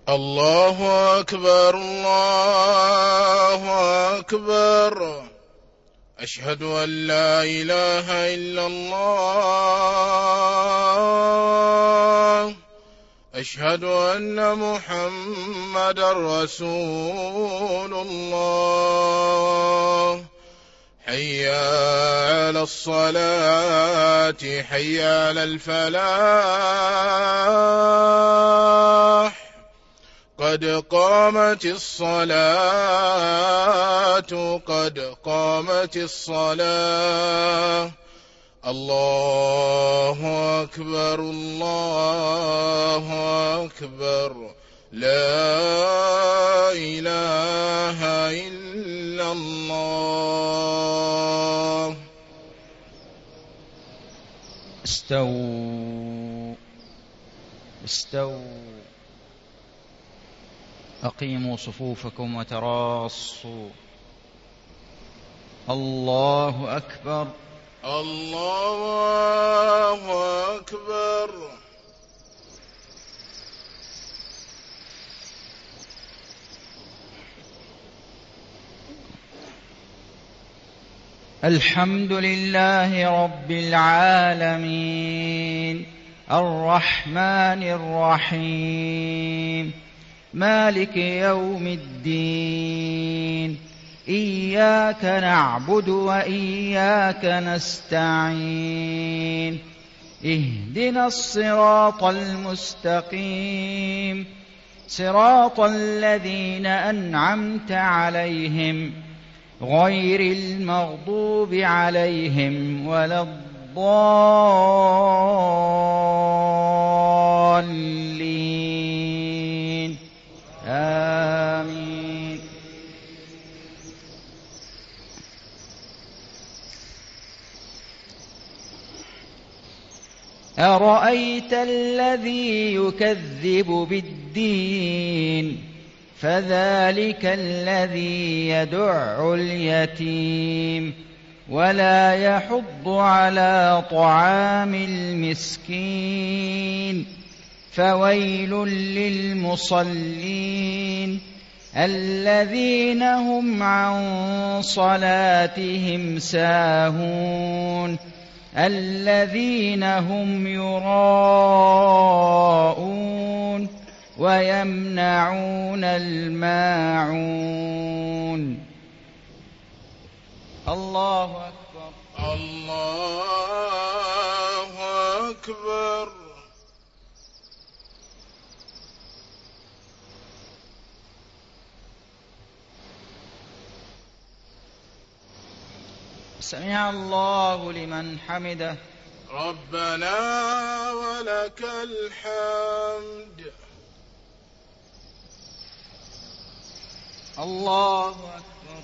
الله أكبر الله أكبر. أشهد أن لا إله إلا الله. أشهد أن محمدا رسول الله. حي على الصلاة حي على الفلاح. قد قامت الصلاة قد قامت الصلاة. الله أكبر الله أكبر. لا إله إلا الله. استووا استووا. أقيموا صفوفكم وتراصوا. الله أكبر الله أكبر. الحمد لله رب العالمين الرحمن الرحيم مالك يوم الدين. إياك نعبد وإياك نستعين. اهدنا الصراط المستقيم صراط الذين أنعمت عليهم غير المغضوب عليهم ولا الضالين. آمين. أرأيت الذي يكذب بالدين فذلك الذي يدع اليتيم ولا يحض على طعام المسكين. فويل للمصلين الذين هم عن صلاتهم ساهون الذين هم يراءون ويمنعون الماعون. الله أكبر الله أكبر. سمع الله لمن حمده. ربنا ولك الحمد. الله أكبر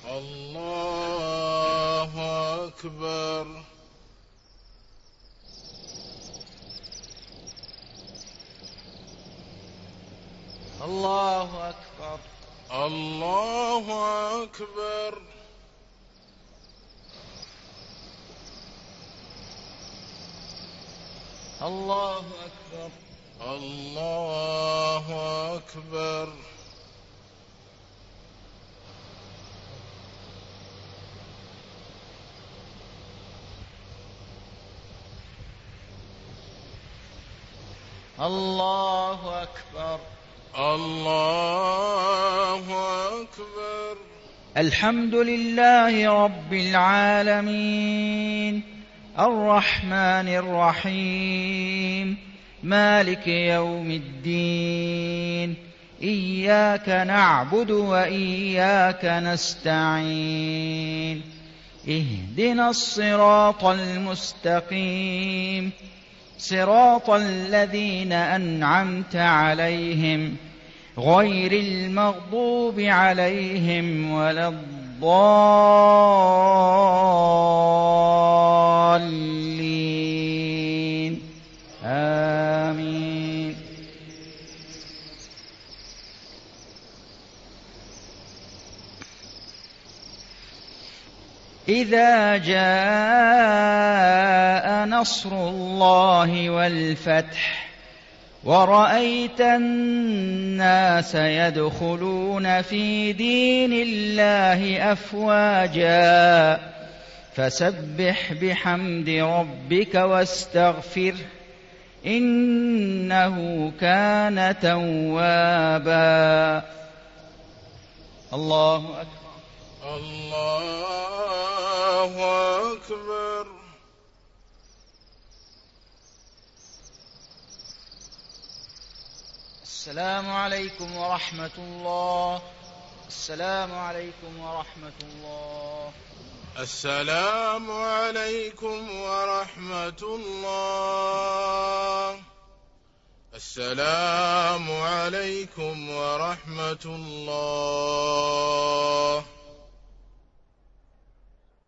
الله أكبر. الله أكبر الله أكبر. الله أكبر الله أكبر. الله أكبر الله أكبر. الحمد لله رب العالمين الرحمن الرحيم مالك يوم الدين. إياك نعبد وإياك نستعين. اهدنا الصراط المستقيم صراط الذين أنعمت عليهم غير المغضوب عليهم ولا الضالين. آمين. إذا جاء نصر الله والفتح ورأيت الناس يدخلون في دين الله أفواجا فسبح بحمد ربك واستغفره إنه كان توابا. الله أكبر. الله أكبر. السلام عليكم ورحمة الله. السلام عليكم ورحمة الله. السلام عليكم ورحمة الله. السلام عليكم ورحمة الله.